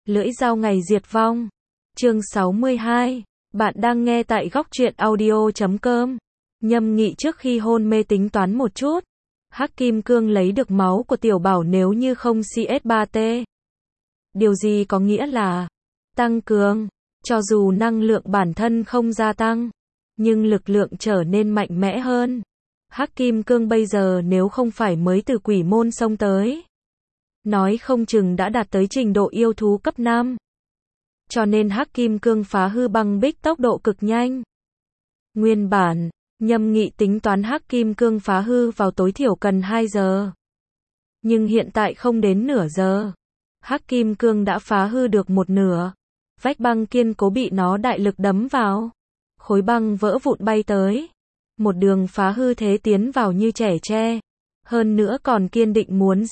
Lưỡi dao ngày diệt vong. Chương 62. Bạn đang nghe tại góc truyện audio.com. Nhâm Nghị trước khi hôn mê tính toán một chút. Hắc Kim Cương lấy được máu của Tiểu Bảo nếu như không CS3T. Điều gì có nghĩa là tăng cường, cho dù năng lượng bản thân không gia tăng, nhưng lực lượng trở nên mạnh mẽ hơn. Hắc Kim Cương bây giờ nếu không phải mới từ quỷ môn xông tới, nói không chừng đã đạt tới trình độ yêu thú cấp 5. Cho nên Hắc Kim Cương phá hư băng bích tốc độ cực nhanh. Nguyên bản, Nhâm Nghị tính toán Hắc Kim Cương phá hư vào tối thiểu cần 2 giờ. Nhưng hiện tại không đến nửa giờ. Hắc Kim Cương đã phá hư được một nửa. Vách băng kiên cố bị nó đại lực đấm vào. Khối băng vỡ vụn bay tới. Một đường phá hư thế tiến vào như trẻ tre. Hơn nữa còn kiên định muốn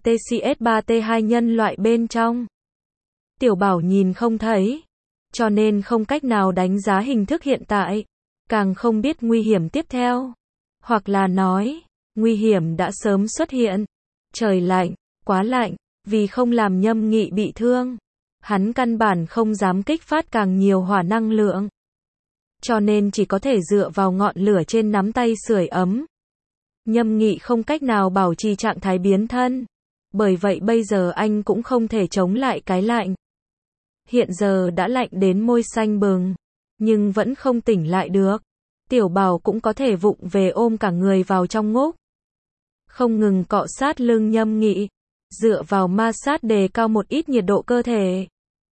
J3TCS3T2 nhân loại bên trong. Tiểu Bảo nhìn không thấy, cho nên không cách nào đánh giá hình thức hiện tại, càng không biết nguy hiểm tiếp theo. Hoặc là nói, nguy hiểm đã sớm xuất hiện. Trời lạnh, quá lạnh, vì không làm Nhâm Nghị bị thương, hắn căn bản không dám kích phát càng nhiều hỏa năng lượng. Cho nên chỉ có thể dựa vào ngọn lửa trên nắm tay sưởi ấm. Nhâm Nghị không cách nào bảo trì trạng thái biến thân. Bởi vậy bây giờ anh cũng không thể chống lại cái lạnh. Hiện giờ đã lạnh đến môi xanh bừng, nhưng vẫn không tỉnh lại được. Tiểu Bảo cũng có thể vụng về ôm cả người vào trong ngúc. Không ngừng cọ sát lưng Nhâm Nghị, dựa vào ma sát đề cao một ít nhiệt độ cơ thể.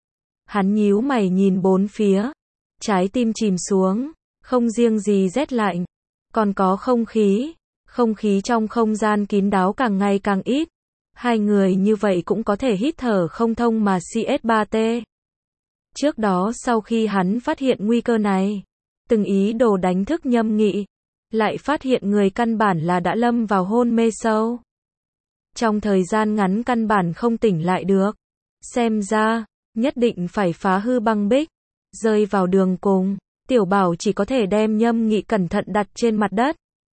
Hắn nhíu mày nhìn bốn phía, trái tim chìm xuống, không riêng gì rét lạnh, còn có không khí. Không khí trong không gian kín đáo càng ngày càng ít. Hai người như vậy cũng có thể hít thở không thông mà CS3T. Trước đó sau khi hắn phát hiện nguy cơ này, từng ý đồ đánh thức Nhâm Nghị, lại phát hiện người căn bản là đã lâm vào hôn mê sâu. Trong thời gian ngắn căn bản không tỉnh lại được. Xem ra, nhất định phải phá hư băng bích. Rơi vào đường cùng, Tiểu Bảo chỉ có thể đem Nhâm Nghị cẩn thận đặt trên mặt đất.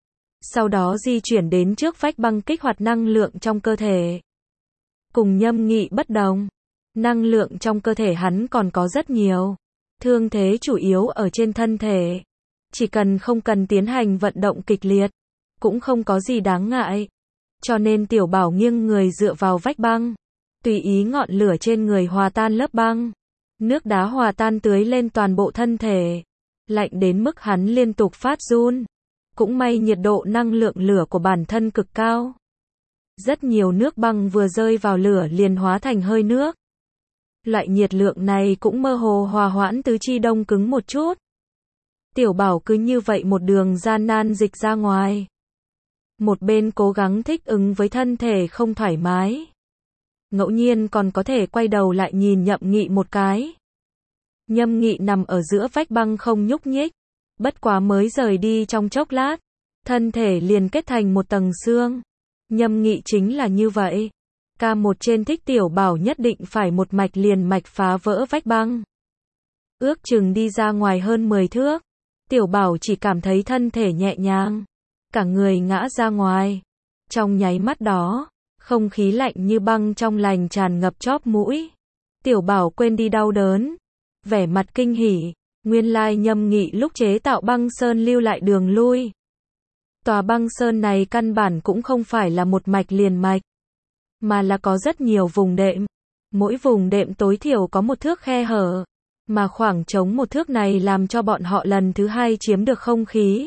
Sau đó di chuyển đến trước vách băng kích hoạt năng lượng trong cơ thể. Cùng Nhâm Nghị bất đồng, năng lượng trong cơ thể hắn còn có rất nhiều. Thương thế chủ yếu ở trên thân thể. Chỉ cần không cần tiến hành vận động kịch liệt, cũng không có gì đáng ngại. Cho nên Tiểu Bảo nghiêng người dựa vào vách băng, tùy ý ngọn lửa trên người hòa tan lớp băng. Nước đá hòa tan tưới lên toàn bộ thân thể. Lạnh đến mức hắn liên tục phát run. Cũng may nhiệt độ năng lượng lửa của bản thân cực cao. Rất nhiều nước băng vừa rơi vào lửa liền hóa thành hơi nước. Loại nhiệt lượng này cũng mơ hồ hòa hoãn tứ chi đông cứng một chút. Tiểu Bảo cứ như vậy một đường gian nan dịch ra ngoài. Một bên cố gắng thích ứng với thân thể không thoải mái. Ngẫu nhiên còn có thể quay đầu lại nhìn Nhâm Nghị một cái. Nhâm Nghị nằm ở giữa vách băng không nhúc nhích. Bất quá mới rời đi trong chốc lát, thân thể liền kết thành một tầng xương. Nhâm Nghị chính là như vậy. K1 trên thích Tiểu Bảo nhất định phải một mạch liền mạch phá vỡ vách băng. Ước chừng đi ra ngoài hơn 10 thước. Tiểu Bảo chỉ cảm thấy thân thể nhẹ nhàng. Cả người ngã ra ngoài. Trong nháy mắt đó, không khí lạnh như băng trong lành tràn ngập chóp mũi. Tiểu Bảo quên đi đau đớn. Vẻ mặt kinh hỉ. Nguyên lai Nhâm Nghị lúc chế tạo băng sơn lưu lại đường lui. Tòa băng sơn này căn bản cũng không phải là một mạch liền mạch, mà là có rất nhiều vùng đệm. Mỗi vùng đệm tối thiểu có một thước khe hở, mà khoảng trống một thước này làm cho bọn họ lần thứ hai chiếm được không khí.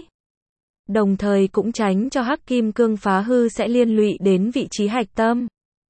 Đồng thời cũng tránh cho Hắc Kim Cương phá hư sẽ liên lụy đến vị trí hạch tâm.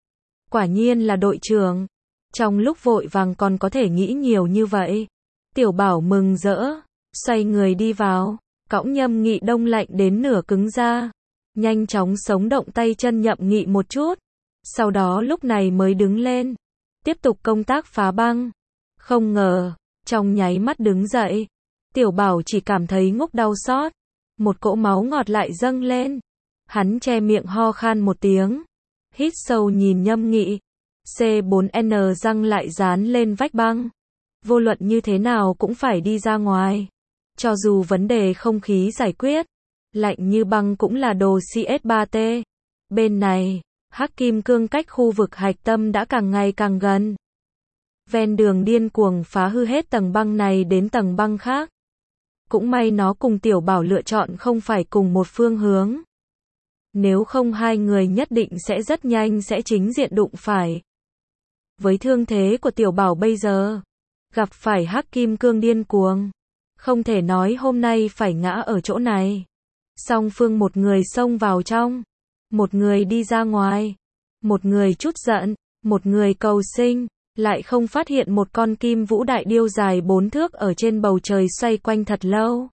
Quả nhiên là đội trưởng. Trong lúc vội vàng còn có thể nghĩ nhiều như vậy. Tiểu Bảo mừng rỡ, xoay người đi vào, cõng Nhâm Nghị đông lạnh đến nửa cứng ra. Nhanh chóng sống động tay chân Nhâm Nghị một chút. Sau đó lúc này mới đứng lên. Tiếp tục công tác phá băng. Không ngờ, trong nháy mắt đứng dậy. Tiểu Bảo chỉ cảm thấy ngúc đau xót. Một cỗ máu ngọt lại dâng lên. Hắn che miệng ho khan một tiếng. Hít sâu nhìn Nhâm Nghị. C4N răng lại dán lên vách băng. Vô luận như thế nào cũng phải đi ra ngoài. Cho dù vấn đề không khí giải quyết, lạnh như băng cũng là đồ CS3T. Bên này, Hắc Kim Cương cách khu vực hạch tâm đã càng ngày càng gần. ven đường điên cuồng phá hư hết tầng băng này đến tầng băng khác. Cũng may nó cùng Tiểu Bảo lựa chọn không phải cùng một phương hướng. Nếu không hai người nhất định sẽ rất nhanh sẽ chính diện đụng phải. Với thương thế của Tiểu Bảo bây giờ, gặp phải Hắc Kim Cương điên cuồng, không thể nói hôm nay phải ngã ở chỗ này. Song phương một người xông vào trong, một người đi ra ngoài, một người trút giận, một người cầu sinh, lại không phát hiện một con kim vũ đại điêu dài 4 thước ở trên bầu trời xoay quanh thật lâu.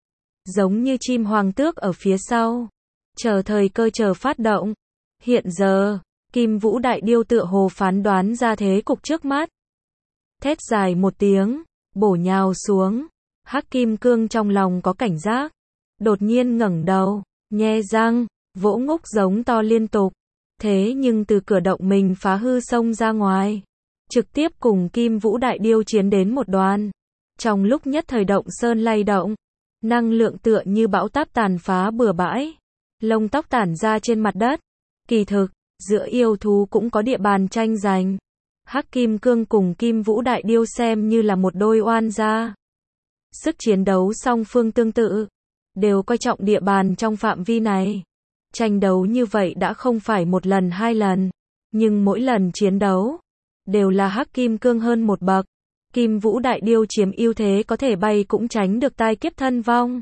Giống như chim hoàng tước ở phía sau, chờ thời cơ chờ phát động. Hiện giờ, kim vũ đại điêu tựa hồ phán đoán ra thế cục trước mắt. Thét dài một tiếng, bổ nhào xuống. Hắc Kim Cương trong lòng có cảnh giác, đột nhiên ngẩng đầu, nhe răng, vỗ ngúc giống to liên tục. Thế nhưng từ cửa động mình phá hư xông ra ngoài, trực tiếp cùng kim vũ đại điêu chiến đến một đoàn. Trong lúc nhất thời động sơn lay động, năng lượng tựa như bão táp tàn phá bừa bãi, lông tóc tản ra trên mặt đất. Kỳ thực, giữa yêu thú cũng có địa bàn tranh giành. Hắc Kim Cương cùng kim vũ đại điêu xem như là một đôi oan gia. Sức chiến đấu song phương tương tự, đều coi trọng địa bàn trong phạm vi này. Tranh đấu như vậy đã không phải một lần hai lần, nhưng mỗi lần chiến đấu, đều là Hắc Kim Cương hơn một bậc. Kim vũ đại điêu chiếm ưu thế có thể bay cũng tránh được tai kiếp thân vong.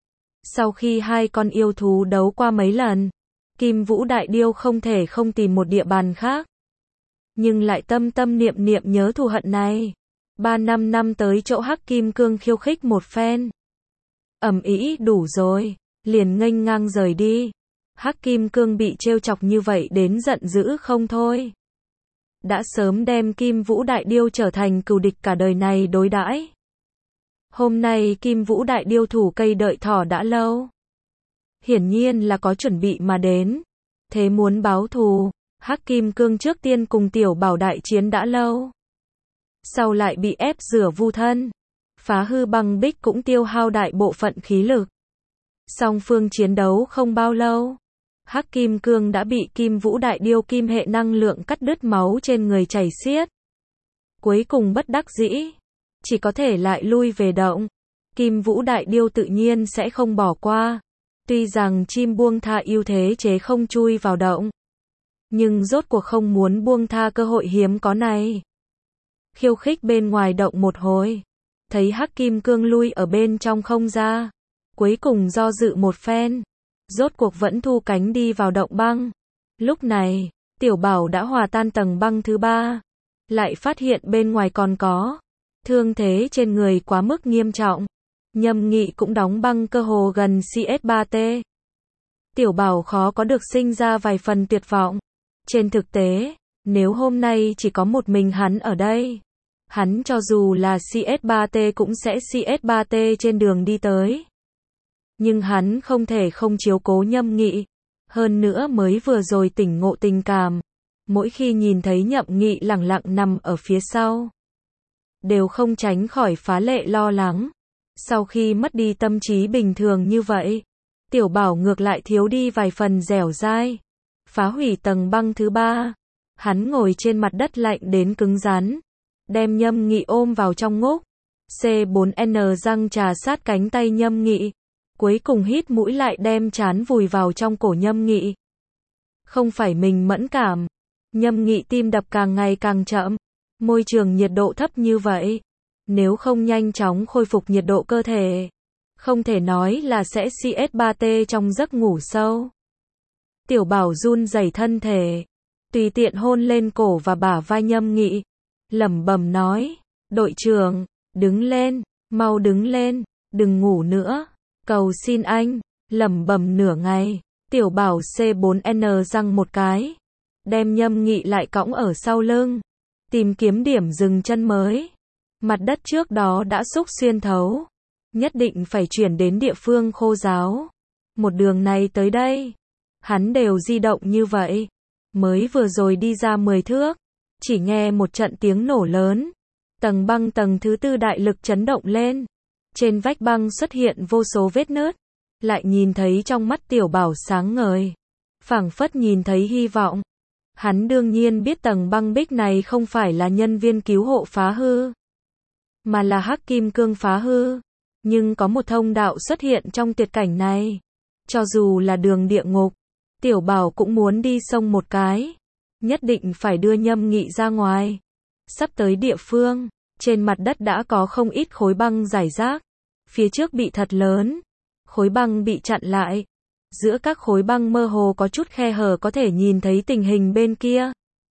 Sau khi hai con yêu thú đấu qua mấy lần, kim vũ đại điêu không thể không tìm một địa bàn khác. Nhưng lại tâm tâm niệm niệm nhớ thù hận này. 3-5 năm tới chỗ Hắc Kim Cương khiêu khích một phen. Ầm ĩ đủ rồi, liền nghênh ngang rời đi. Hắc Kim Cương bị trêu chọc như vậy đến giận dữ không thôi. Đã sớm đem kim vũ đại điêu trở thành cừu địch cả đời này đối đãi. Hôm nay kim vũ đại điêu thủ cây đợi thỏ đã lâu. Hiển nhiên là có chuẩn bị mà đến. Thế muốn báo thù, Hắc Kim Cương trước tiên cùng Tiểu Bảo đại chiến đã lâu. Sau lại bị ép rửa vu thân. Phá hư băng bích cũng tiêu hao đại bộ phận khí lực. Song phương chiến đấu không bao lâu. Hắc Kim Cương đã bị kim vũ đại điêu kim hệ năng lượng cắt đứt máu trên người chảy xiết. Cuối cùng bất đắc dĩ, chỉ có thể lại lui về động. Kim vũ đại điêu tự nhiên sẽ không bỏ qua. Tuy rằng chim buông tha ưu thế chế không chui vào động, nhưng rốt cuộc không muốn buông tha cơ hội hiếm có này. Khiêu khích bên ngoài động một hồi, thấy Hắc Kim Cương lui ở bên trong không ra, cuối cùng do dự một phen, rốt cuộc vẫn thu cánh đi vào động băng. Lúc này, Tiểu Bảo đã hòa tan tầng băng thứ 3, lại phát hiện bên ngoài còn có thương thế trên người quá mức nghiêm trọng. Nhâm Nghị cũng đóng băng cơ hồ gần CS3T. Tiểu Bảo khó có được sinh ra vài phần tuyệt vọng. Trên thực tế, nếu hôm nay chỉ có một mình hắn ở đây, hắn cho dù là CS3T cũng sẽ CS3T trên đường đi tới. Nhưng hắn không thể không chiếu cố Nhâm Nghị. Hơn nữa mới vừa rồi tỉnh ngộ tình cảm. Mỗi khi nhìn thấy Nhậm Nghị lẳng lặng nằm ở phía sau, đều không tránh khỏi phá lệ lo lắng. Sau khi mất đi tâm trí bình thường như vậy, Tiểu Bảo ngược lại thiếu đi vài phần dẻo dai. Phá hủy tầng băng thứ 3, hắn ngồi trên mặt đất lạnh đến cứng rắn, đem Nhâm Nghị ôm vào trong ngúc. C4N răng trà sát cánh tay Nhâm Nghị, cuối cùng hít mũi lại đem trán vùi vào trong cổ Nhâm Nghị. Không phải mình mẫn cảm, Nhâm Nghị tim đập càng ngày càng chậm, môi trường nhiệt độ thấp như vậy, nếu không nhanh chóng khôi phục nhiệt độ cơ thể, không thể nói là sẽ CS3T trong giấc ngủ sâu. Tiểu Bảo run rẩy thân thể, tùy tiện hôn lên cổ và bả vai Nhâm Nghị, lẩm bẩm nói, đội trưởng, đứng lên, mau đứng lên, đừng ngủ nữa, cầu xin anh, lẩm bẩm nửa ngày, Tiểu Bảo C4N răng một cái, đem Nhâm Nghị lại cõng ở sau lưng, tìm kiếm điểm dừng chân mới. Mặt đất trước đó đã xúc xuyên thấu, nhất định phải chuyển đến địa phương khô ráo. Một đường này tới đây, hắn đều di động như vậy. Mới vừa rồi đi ra 10 thước, chỉ nghe một trận tiếng nổ lớn. Tầng băng tầng thứ 4 đại lực chấn động lên. Trên vách băng xuất hiện vô số vết nứt. Lại nhìn thấy trong mắt Tiểu Bảo sáng ngời, phảng phất nhìn thấy hy vọng. Hắn đương nhiên biết tầng băng bích này không phải là nhân viên cứu hộ phá hư, mà là Hắc Kim Cương phá hư. Nhưng có một thông đạo xuất hiện trong tuyệt cảnh này. Cho dù là đường địa ngục, Tiểu Bảo cũng muốn đi xông một cái. Nhất định phải đưa Nhâm Nghị ra ngoài. Sắp tới địa phương, trên mặt đất đã có không ít khối băng rải rác. Phía trước bị thật lớn, khối băng bị chặn lại. Giữa các khối băng mơ hồ có chút khe hở có thể nhìn thấy tình hình bên kia.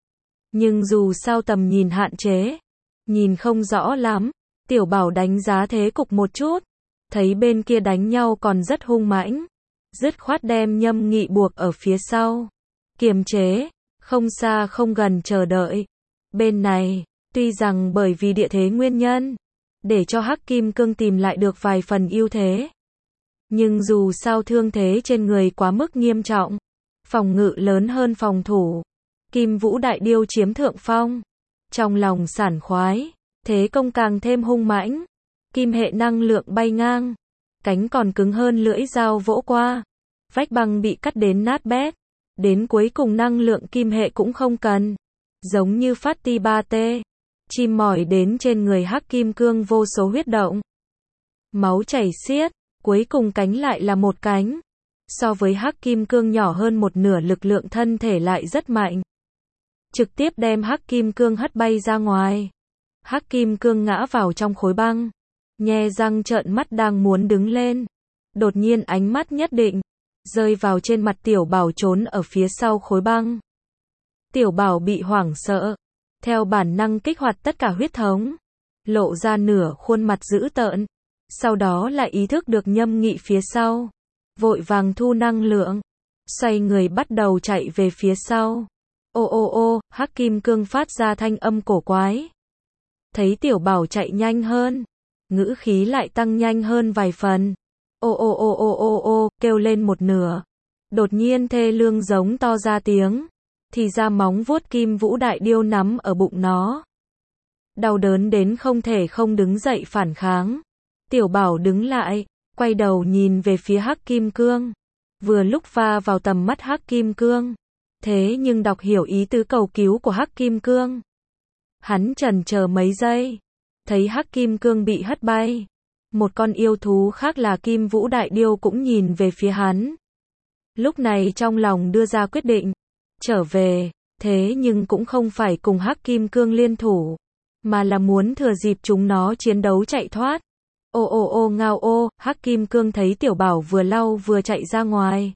Nhưng dù sao tầm nhìn hạn chế, nhìn không rõ lắm. Tiểu Bảo đánh giá thế cục một chút, thấy bên kia đánh nhau còn rất hung mãnh, dứt khoát đem Nhâm Nghị buộc ở phía sau, kiềm chế, không xa không gần chờ đợi. Bên này, tuy rằng bởi vì địa thế nguyên nhân, để cho Hắc Kim Cương tìm lại được vài phần ưu thế, nhưng dù sao thương thế trên người quá mức nghiêm trọng, phòng ngự lớn hơn phòng thủ, Kim Vũ Đại Điêu chiếm thượng phong, trong lòng sảng khoái. Thế công càng thêm hung mãnh, kim hệ năng lượng bay ngang, cánh còn cứng hơn lưỡi dao vỗ qua, vách băng bị cắt đến nát bét, đến cuối cùng năng lượng kim hệ cũng không cần, giống như phát ti 3T, chim mỏi đến trên người Hắc Kim Cương vô số huyết động, máu chảy xiết, cuối cùng cánh lại là một cánh, so với Hắc Kim Cương nhỏ hơn một nửa lực lượng thân thể lại rất mạnh, trực tiếp đem Hắc Kim Cương hất bay ra ngoài. Hắc Kim Cương ngã vào trong khối băng, nhe răng trợn mắt đang muốn đứng lên. Đột nhiên ánh mắt nhất định, rơi vào trên mặt Tiểu Bảo trốn ở phía sau khối băng. Tiểu Bảo bị hoảng sợ, theo bản năng kích hoạt tất cả huyết thống, lộ ra nửa khuôn mặt dữ tợn. Sau đó lại ý thức được Nhâm Nghị phía sau, vội vàng thu năng lượng, xoay người bắt đầu chạy về phía sau. Ô ô ô, Hắc Kim Cương phát ra thanh âm cổ quái. Thấy Tiểu Bảo chạy nhanh hơn, ngữ khí lại tăng nhanh hơn vài phần. Ô ô ô ô ô ô, kêu lên một nửa. Đột nhiên thê lương giống to ra tiếng, thì ra móng vuốt Kim Vũ Đại Điêu nắm ở bụng nó. Đau đớn đến không thể không đứng dậy phản kháng. Tiểu Bảo đứng lại, quay đầu nhìn về phía Hắc Kim Cương. Vừa lúc va vào tầm mắt Hắc Kim Cương. Thế nhưng đọc hiểu ý tứ cầu cứu của Hắc Kim Cương. Hắn chần chờ mấy giây, thấy Hắc Kim Cương bị hất bay. Một con yêu thú khác là Kim Vũ Đại Điêu cũng nhìn về phía hắn. Lúc này trong lòng đưa ra quyết định, trở về, thế nhưng cũng không phải cùng Hắc Kim Cương liên thủ, mà là muốn thừa dịp chúng nó chiến đấu chạy thoát. Ô ô ô ngao ô, Hắc Kim Cương thấy Tiểu Bảo vừa lau vừa chạy ra ngoài.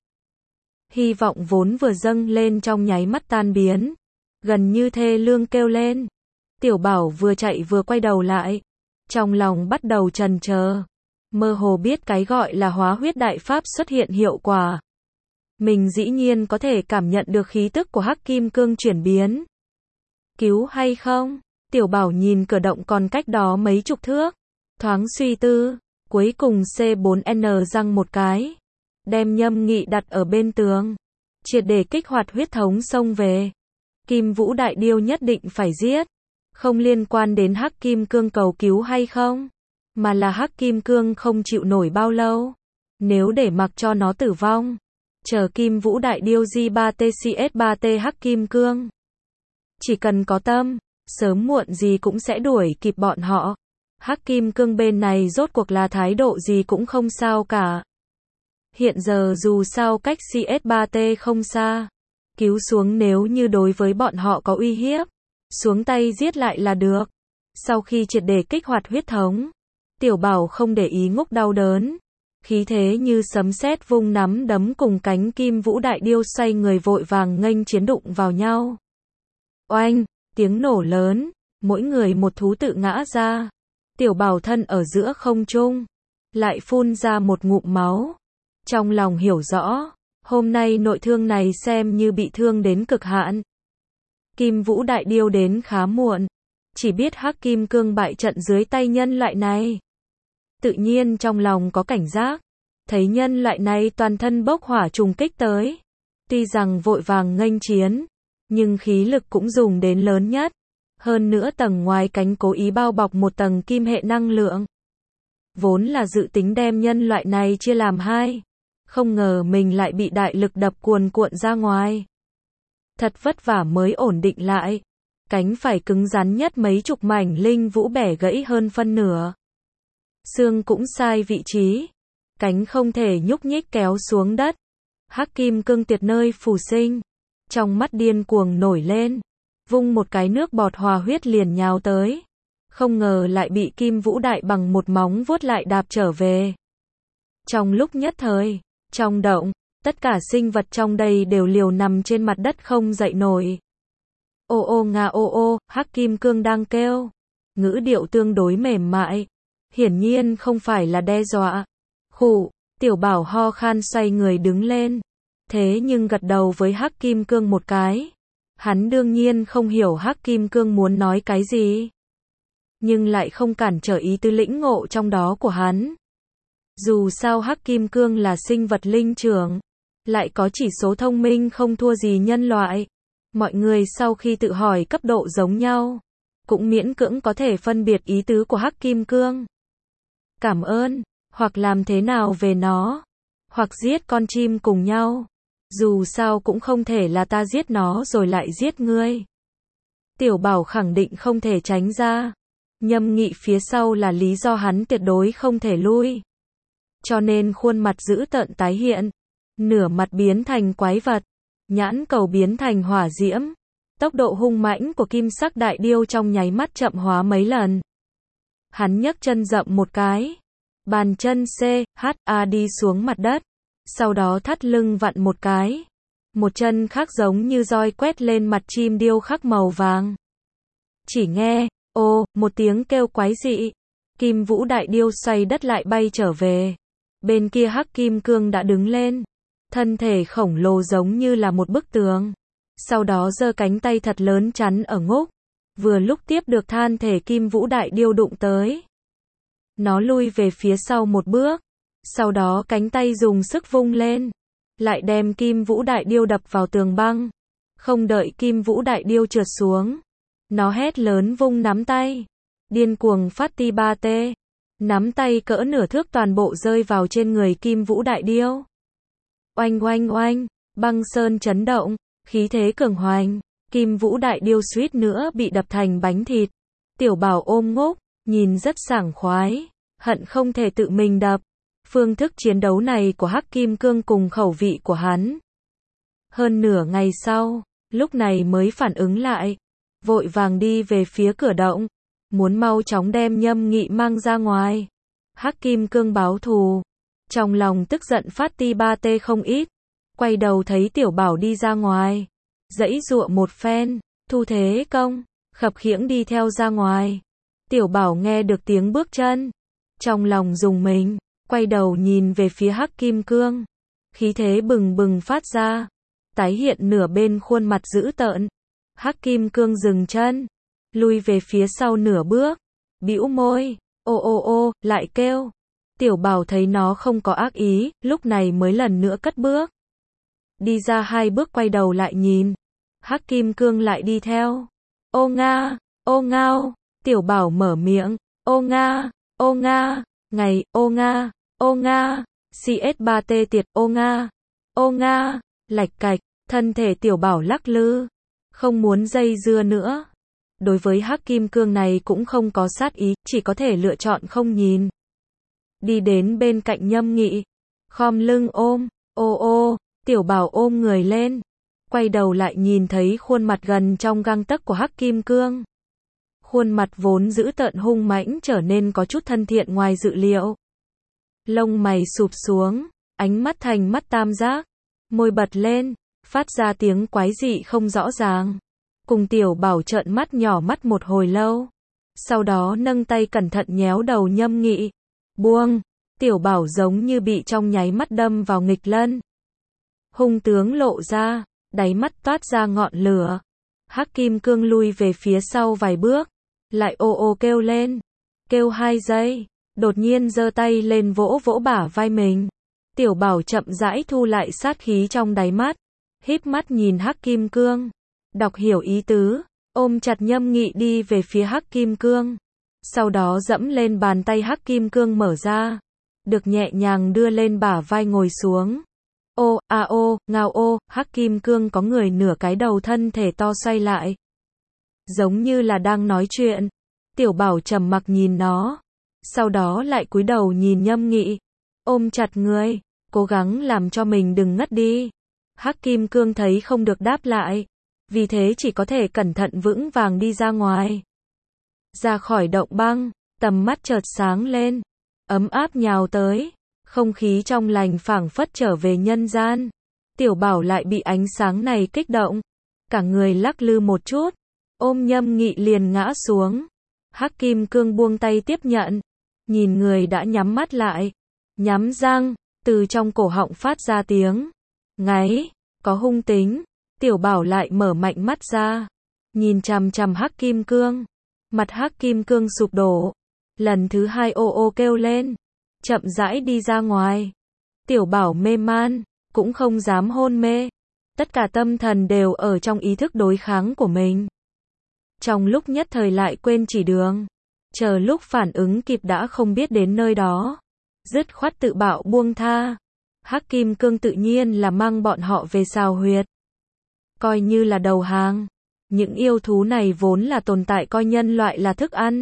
Hy vọng vốn vừa dâng lên trong nháy mắt tan biến, gần như thê lương kêu lên. Tiểu Bảo vừa chạy vừa quay đầu lại, trong lòng bắt đầu chần chờ, mơ hồ biết cái gọi là hóa huyết đại pháp xuất hiện hiệu quả. Mình dĩ nhiên có thể cảm nhận được khí tức của Hắc Kim Cương chuyển biến. Cứu hay không? Tiểu Bảo nhìn cửa động còn cách đó mấy chục thước, thoáng suy tư, cuối cùng C4N răng một cái, đem Nhâm Nghị đặt ở bên tường, triệt để kích hoạt huyết thống xông về. Kim Vũ Đại Điêu nhất định phải giết. Không liên quan đến Hắc Kim Cương cầu cứu hay không, mà là Hắc Kim Cương không chịu nổi bao lâu. Nếu để mặc cho nó tử vong, chờ Kim Vũ Đại Điêu J3TCS3T Hắc Kim Cương, chỉ cần có tâm, sớm muộn gì cũng sẽ đuổi kịp bọn họ. Hắc Kim Cương bên này rốt cuộc là thái độ gì cũng không sao cả. Hiện giờ dù sao cách CS3T không xa, cứu xuống nếu như đối với bọn họ có uy hiếp, xuống tay giết lại là được. Sau khi triệt để kích hoạt huyết thống, Tiểu Bảo không để ý ngúc đau đớn, khí thế như sấm sét vung nắm đấm cùng cánh Kim Vũ Đại Điêu xoay người vội vàng nghênh chiến đụng vào nhau. Oanh, tiếng nổ lớn, mỗi người một thú tự ngã ra. Tiểu Bảo thân ở giữa không trung, lại phun ra một ngụm máu. Trong lòng hiểu rõ, hôm nay nội thương này xem như bị thương đến cực hạn. Kim Vũ Đại Điêu đến khá muộn, chỉ biết Hắc Kim Cương bại trận dưới tay nhân loại này. Tự nhiên trong lòng có cảnh giác, thấy nhân loại này toàn thân bốc hỏa trùng kích tới. Tuy rằng vội vàng nghênh chiến, nhưng khí lực cũng dùng đến lớn nhất. Hơn nữa tầng ngoài cánh cố ý bao bọc một tầng kim hệ năng lượng. Vốn là dự tính đem nhân loại này chia làm hai. Không ngờ mình lại bị đại lực đập cuồn cuộn ra ngoài. thật vất vả mới ổn định lại. Cánh phải cứng rắn nhất mấy chục mảnh linh vũ bẻ gãy hơn phân nửa. Xương cũng sai vị trí. Cánh không thể nhúc nhích kéo xuống đất. Hắc kim cương tuyệt nơi phù sinh. Trong mắt điên cuồng nổi lên. Vung một cái nước bọt hòa huyết liền nhào tới. Không ngờ lại bị Kim Vũ Đại bằng một móng vuốt lại đạp trở về. Trong lúc nhất thời, trong động, tất cả sinh vật trong đây đều liều nằm trên mặt đất không dậy nổi. Ô ô nga ô ô, Hắc kim cương đang kêu. Ngữ điệu tương đối mềm mại. Hiển nhiên không phải là đe dọa. Khụ, Tiểu Bảo ho khan xoay người đứng lên. Thế nhưng gật đầu với Hắc kim cương một cái. Hắn đương nhiên không hiểu Hắc kim cương muốn nói cái gì. Nhưng lại không cản trở ý tứ lĩnh ngộ trong đó của hắn. Dù sao Hắc kim cương là sinh vật linh trưởng, lại có chỉ số thông minh không thua gì nhân loại. Mọi người sau khi tự hỏi cấp độ giống nhau, cũng miễn cưỡng có thể phân biệt ý tứ của Hắc kim cương. Cảm ơn, hoặc làm thế nào về nó, hoặc giết con chim cùng nhau. Dù sao cũng không thể là ta giết nó rồi lại giết ngươi. Tiểu Bảo khẳng định không thể tránh ra. Nhâm Nghị phía sau là lý do hắn tuyệt đối không thể lui. Cho nên khuôn mặt dữ tợn tái hiện. Nửa mặt biến thành quái vật. Nhãn cầu biến thành hỏa diễm. Tốc độ hung mãnh của kim sắc đại điêu trong nháy mắt chậm hóa mấy lần. Hắn nhấc chân dậm một cái. Bàn chân C.H.A đi xuống mặt đất. Sau đó thắt lưng vặn một cái. Một chân khác giống như roi quét lên mặt chim điêu khắc màu vàng. Chỉ nghe, ô, một tiếng kêu quái dị. Kim Vũ Đại điêu xoay đất lại bay trở về. Bên kia Hắc kim cương đã đứng lên. Thân thể khổng lồ giống như là một bức tường. Sau đó giơ cánh tay thật lớn chắn ở ngúc. Vừa lúc tiếp được than thể Kim Vũ Đại điêu đụng tới. Nó lui về phía sau một bước. Sau đó cánh tay dùng sức vung lên. Lại đem Kim Vũ Đại điêu đập vào tường băng. Không đợi Kim Vũ Đại điêu trượt xuống. Nó hét lớn vung nắm tay. Điên cuồng phát ti ba tê. Nắm tay cỡ nửa thước toàn bộ rơi vào trên người Kim Vũ Đại điêu. Oanh oanh oanh, băng sơn chấn động, khí thế cường hoành. Kim Vũ Đại điêu suýt nữa bị đập thành bánh thịt. Tiểu Bảo ôm ngốc, nhìn rất sảng khoái. Hận không thể tự mình đập. Phương thức chiến đấu này của Hắc kim cương cùng khẩu vị của hắn. Hơn nửa ngày sau, lúc này mới phản ứng lại. Vội vàng đi về phía cửa động. Muốn mau chóng đem Nhâm Nghị mang ra ngoài. Hắc kim cương báo thù. Trong lòng tức giận phát ti ba tê không ít. Quay đầu thấy Tiểu Bảo đi ra ngoài. Giãy giụa một phen. Thu thế công. Khập khiễng đi theo ra ngoài. Tiểu Bảo nghe được tiếng bước chân. Trong lòng rùng mình. Quay đầu nhìn về phía Hắc kim cương. Khí thế bừng bừng phát ra. Tái hiện nửa bên khuôn mặt dữ tợn. Hắc kim cương dừng chân. Lui về phía sau nửa bước. Bĩu môi. Ô ô ô, lại kêu. Tiểu Bảo thấy nó không có ác ý. Lúc này mới lần nữa cất bước. Đi ra 2 bước quay đầu lại nhìn. Hắc kim cương lại đi theo. Ô nga, ô ngao. Tiểu Bảo mở miệng. Ô nga, ô nga. Ngày, ô nga. Ô nga, CS3T tiệt, ô nga, lạch cạch, thân thể Tiểu Bảo lắc lư, không muốn dây dưa nữa. Đối với Hắc kim cương này cũng không có sát ý, chỉ có thể lựa chọn không nhìn. Đi đến bên cạnh Nhâm Nghị, khom lưng ôm, ô ô, Tiểu Bảo ôm người lên, quay đầu lại nhìn thấy khuôn mặt gần trong gang tấc của Hắc kim cương. Khuôn mặt vốn dữ tợn hung mãnh trở nên có chút thân thiện ngoài dự liệu. Lông mày sụp xuống, ánh mắt thành mắt tam giác, môi bật lên, phát ra tiếng quái dị không rõ ràng. Cùng Tiểu Bảo trợn mắt nhỏ mắt một hồi lâu. Sau đó nâng tay cẩn thận nhéo đầu Nhâm Nghị. Buông, Tiểu Bảo giống như bị trong nháy mắt đâm vào nghịch lân. Hung tướng lộ ra, đáy mắt toát ra ngọn lửa. Hắc kim cương lui về phía sau vài bước, lại ô ô kêu lên. Kêu 2 giây. Đột nhiên giơ tay lên vỗ vỗ bả vai mình. Tiểu Bảo chậm rãi thu lại sát khí trong đáy mắt. Híp mắt nhìn Hắc kim cương. Đọc hiểu ý tứ. Ôm chặt Nhâm Nghị đi về phía Hắc kim cương. Sau đó dẫm lên bàn tay Hắc kim cương mở ra. Được nhẹ nhàng đưa lên bả vai ngồi xuống. Ô, a ô, ngao ô, hắc kim cương có người nửa cái đầu thân thể to xoay lại. Giống như là đang nói chuyện. Tiểu Bảo trầm mặc nhìn nó. Sau đó lại cúi đầu nhìn Nhâm Nghị. Ôm chặt người, cố gắng làm cho mình đừng ngất đi. Hắc kim cương thấy không được đáp lại. Vì thế chỉ có thể cẩn thận vững vàng đi ra ngoài. Ra khỏi động băng, tầm mắt chợt sáng lên. Ấm áp nhào tới. Không khí trong lành phảng phất trở về nhân gian. Tiểu Bảo lại bị ánh sáng này kích động. Cả người lắc lư một chút. Ôm Nhâm Nghị liền ngã xuống. Hắc kim cương buông tay tiếp nhận. Nhìn người đã nhắm mắt lại. Nhắm răng, từ trong cổ họng phát ra tiếng ngáy, có hung tính. Tiểu Bảo lại mở mạnh mắt ra. Nhìn chằm chằm hắc kim cương. Mặt hắc kim cương sụp đổ. Lần thứ hai ô ô kêu lên. Chậm rãi đi ra ngoài. Tiểu Bảo mê man, cũng không dám hôn mê. Tất cả tâm thần đều ở trong ý thức đối kháng của mình. Trong lúc nhất thời lại quên chỉ đường. Chờ lúc phản ứng kịp đã không biết đến nơi đó. Dứt khoát tự bạo buông tha. Hắc kim cương tự nhiên là mang bọn họ về xào huyệt. Coi như là đầu hàng. Những yêu thú này vốn là tồn tại coi nhân loại là thức ăn.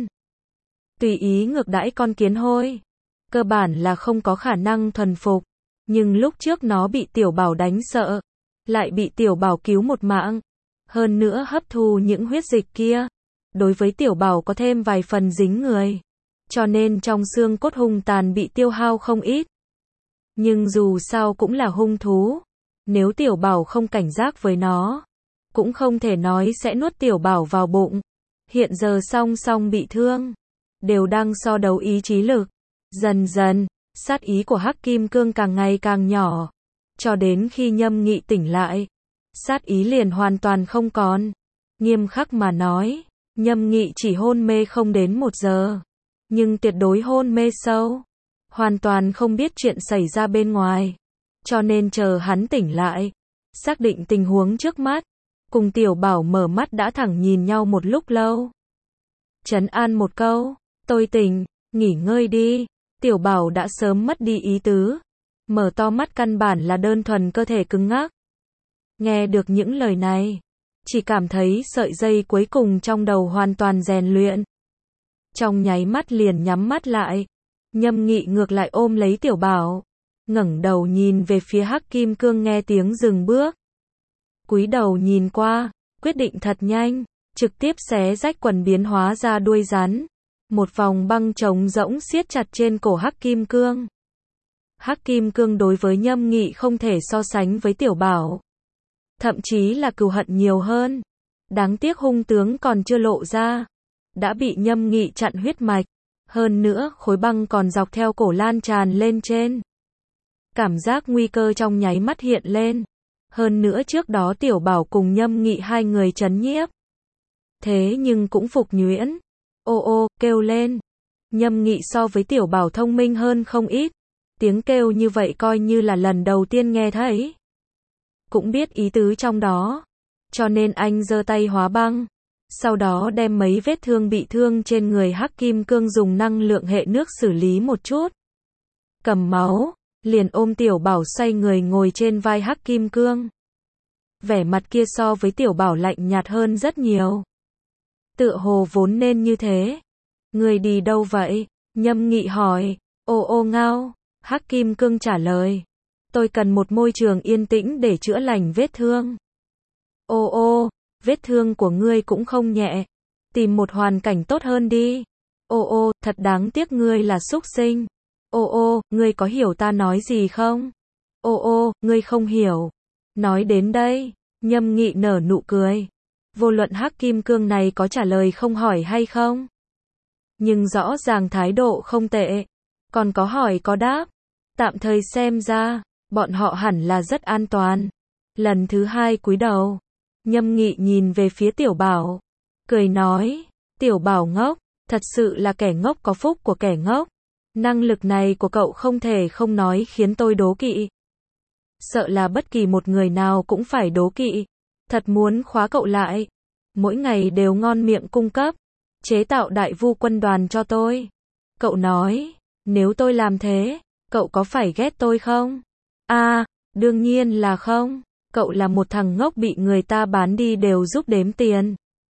Tùy ý ngược đãi con kiến hôi. Cơ bản là không có khả năng thuần phục. Nhưng lúc trước nó bị Tiểu Bảo đánh sợ. Lại bị Tiểu Bảo cứu một mạng. Hơn nữa hấp thu những huyết dịch kia. Đối với Tiểu Bảo có thêm vài phần dính người. Cho nên trong xương cốt hung tàn bị tiêu hao không ít. Nhưng dù sao cũng là hung thú. Nếu Tiểu Bảo không cảnh giác với nó. Cũng không thể nói sẽ nuốt Tiểu Bảo vào bụng. Hiện giờ song song bị thương. Đều đang so đấu ý chí lực. Dần dần, sát ý của hắc kim cương càng ngày càng nhỏ. Cho đến khi Nhâm Nghị tỉnh lại. Sát ý liền hoàn toàn không còn. Nghiêm khắc mà nói, Nhâm Nghị chỉ hôn mê không đến 1 giờ. Nhưng tuyệt đối hôn mê sâu. Hoàn toàn không biết chuyện xảy ra bên ngoài. Cho nên chờ hắn tỉnh lại. Xác định tình huống trước mắt. Cùng Tiểu Bảo mở mắt đã thẳng nhìn nhau một lúc lâu. Trấn an một câu. Tôi tỉnh, nghỉ ngơi đi. Tiểu Bảo đã sớm mất đi ý tứ. Mở to mắt căn bản là đơn thuần cơ thể cứng ngắc. Nghe được những lời này. Chỉ cảm thấy sợi dây cuối cùng trong đầu hoàn toàn rèn luyện. Trong nháy mắt liền nhắm mắt lại. Nhâm Nghị ngược lại ôm lấy Tiểu Bảo. Ngẩng đầu nhìn về phía hắc kim cương nghe tiếng dừng bước. Cúi đầu nhìn qua, quyết định thật nhanh. Trực tiếp xé rách quần biến hóa ra đuôi rắn. Một vòng băng trống rỗng siết chặt trên cổ hắc kim cương. Hắc kim cương đối với Nhâm Nghị không thể so sánh với Tiểu Bảo. Thậm chí là cừu hận nhiều hơn. Đáng tiếc hung tướng còn chưa lộ ra. Đã bị Nhâm Nghị chặn huyết mạch. Hơn nữa khối băng còn dọc theo cổ lan tràn lên trên. Cảm giác nguy cơ trong nháy mắt hiện lên. Hơn nữa trước đó Tiểu Bảo cùng Nhâm Nghị hai người trấn nhiếp. Thế nhưng cũng phục nhuyễn. Ô ô, kêu lên. Nhâm Nghị so với Tiểu Bảo thông minh hơn không ít. Tiếng kêu như vậy coi như là lần đầu tiên nghe thấy. Cũng biết ý tứ trong đó. Cho nên anh giơ tay hóa băng. Sau đó đem mấy vết thương bị thương trên người hắc kim cương dùng năng lượng hệ nước xử lý một chút. Cầm máu, liền ôm Tiểu Bảo xoay người ngồi trên vai hắc kim cương. Vẻ mặt kia so với Tiểu Bảo lạnh nhạt hơn rất nhiều. Tựa hồ vốn nên như thế. Người đi đâu vậy? Nhâm Nghị hỏi. Ô ô ngao. Hắc kim cương trả lời. Tôi cần một môi trường yên tĩnh để chữa lành vết thương. Ô ô, vết thương của ngươi cũng không nhẹ. Tìm một hoàn cảnh tốt hơn đi. Ô ô, thật đáng tiếc ngươi là súc sinh. Ô ô, ngươi có hiểu ta nói gì không? Ô ô, ngươi không hiểu. Nói đến đây, Nhâm Nghị nở nụ cười. Vô luận hắc kim cương này có trả lời không hỏi hay không. Nhưng rõ ràng thái độ không tệ. Còn có hỏi có đáp. Tạm thời xem ra, bọn họ hẳn là rất an toàn. Lần thứ hai cúi đầu. Nhâm Nghị nhìn về phía Tiểu Bảo. Cười nói. Tiểu Bảo ngốc. Thật sự là kẻ ngốc có phúc của kẻ ngốc. Năng lực này của cậu không thể không nói khiến tôi đố kỵ. Sợ là bất kỳ một người nào cũng phải đố kỵ. Thật muốn khóa cậu lại. Mỗi ngày đều ngon miệng cung cấp. Chế tạo đại vu quân đoàn cho tôi. Cậu nói. Nếu tôi làm thế, cậu có phải ghét tôi không? À, Đương nhiên là không, cậu là một thằng ngốc bị người ta bán đi đều giúp đếm tiền.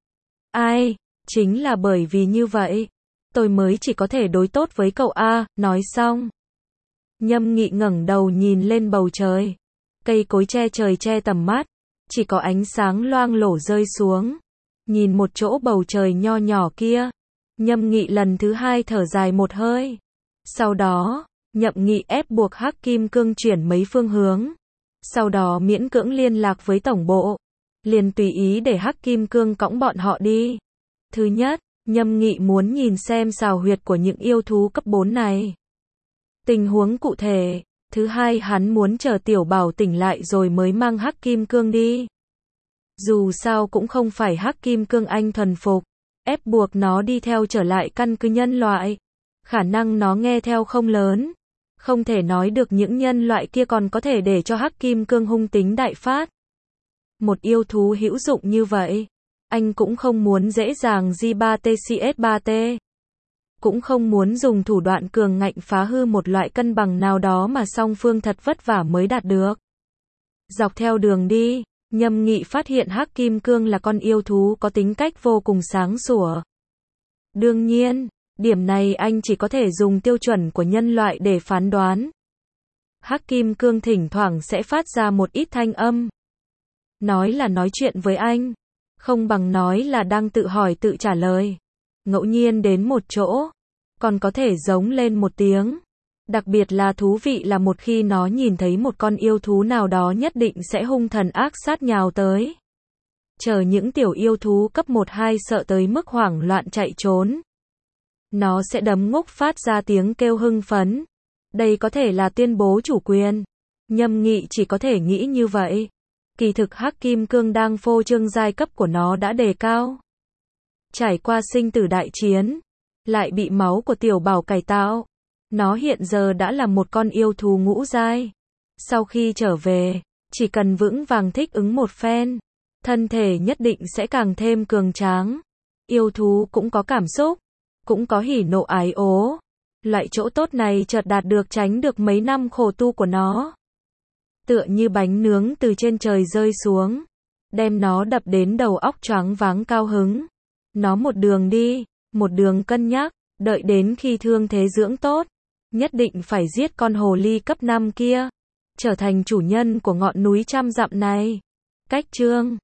Ai, chính là bởi vì như vậy, tôi mới chỉ có thể đối tốt với cậu a. Nói xong, Nhâm Nghị ngẩng đầu nhìn lên bầu trời. Cây cối che trời che tầm mắt, chỉ có ánh sáng loang lổ rơi xuống. Nhìn một chỗ bầu trời nho nhỏ kia, Nhâm Nghị lần thứ hai thở dài một hơi. Sau đó, Nhậm Nghị ép buộc Hắc Kim Cương chuyển mấy phương hướng. Sau đó miễn cưỡng liên lạc với tổng bộ. Liền tùy ý để Hắc Kim Cương cõng bọn họ đi. Thứ nhất, Nhâm Nghị muốn nhìn xem xào huyệt của những yêu thú cấp 4 này. Tình huống cụ thể. Thứ hai, hắn muốn chờ Tiểu Bảo tỉnh lại rồi mới mang Hắc Kim Cương đi. Dù sao cũng không phải Hắc Kim Cương anh thuần phục, ép buộc nó đi theo trở lại căn cứ nhân loại. Khả năng nó nghe theo không lớn. Không thể nói được những nhân loại kia còn có thể để cho Hắc Kim Cương hung tính đại phát. Một yêu thú hữu dụng như vậy, anh cũng không muốn dễ dàng J3TCS3T. Cũng không muốn dùng thủ đoạn cường ngạnh phá hư một loại cân bằng nào đó mà song phương thật vất vả mới đạt được. Dọc theo đường đi, Nhâm Nghị phát hiện Hắc Kim Cương là con yêu thú có tính cách vô cùng sáng sủa. Đương nhiên, điểm này anh chỉ có thể dùng tiêu chuẩn của nhân loại để phán đoán. Hắc Kim Cương thỉnh thoảng sẽ phát ra một ít thanh âm. Nói là nói chuyện với anh, không bằng nói là đang tự hỏi tự trả lời. Ngẫu nhiên đến một chỗ, còn có thể giống lên một tiếng. Đặc biệt là thú vị là một khi nó nhìn thấy một con yêu thú nào đó nhất định sẽ hung thần ác sát nhào tới. Chờ những tiểu yêu thú cấp 1-2 sợ tới mức hoảng loạn chạy trốn. Nó sẽ đấm ngốc phát ra tiếng kêu hưng phấn. Đây có thể là tuyên bố chủ quyền. Nhâm Nghị chỉ có thể nghĩ như vậy. Kỳ thực Hắc Kim Cương đang phô trương giai cấp của nó đã đề cao. Trải qua sinh tử đại chiến, lại bị máu của Tiểu Bảo cải tạo. Nó hiện giờ đã là một con yêu thú ngũ giai. Sau khi trở về, chỉ cần vững vàng thích ứng một phen, thân thể nhất định sẽ càng thêm cường tráng. Yêu thú cũng có cảm xúc, cũng có hỉ nộ ái ố. Loại chỗ tốt này chợt đạt được tránh được mấy năm khổ tu của nó. Tựa như bánh nướng từ trên trời rơi xuống, đem nó đập đến đầu óc choáng váng cao hứng. Nó một đường đi, một đường cân nhắc, đợi đến khi thương thế dưỡng tốt, nhất định phải giết con hồ ly cấp 5 kia, trở thành chủ nhân của ngọn núi trăm dặm này. Cách chương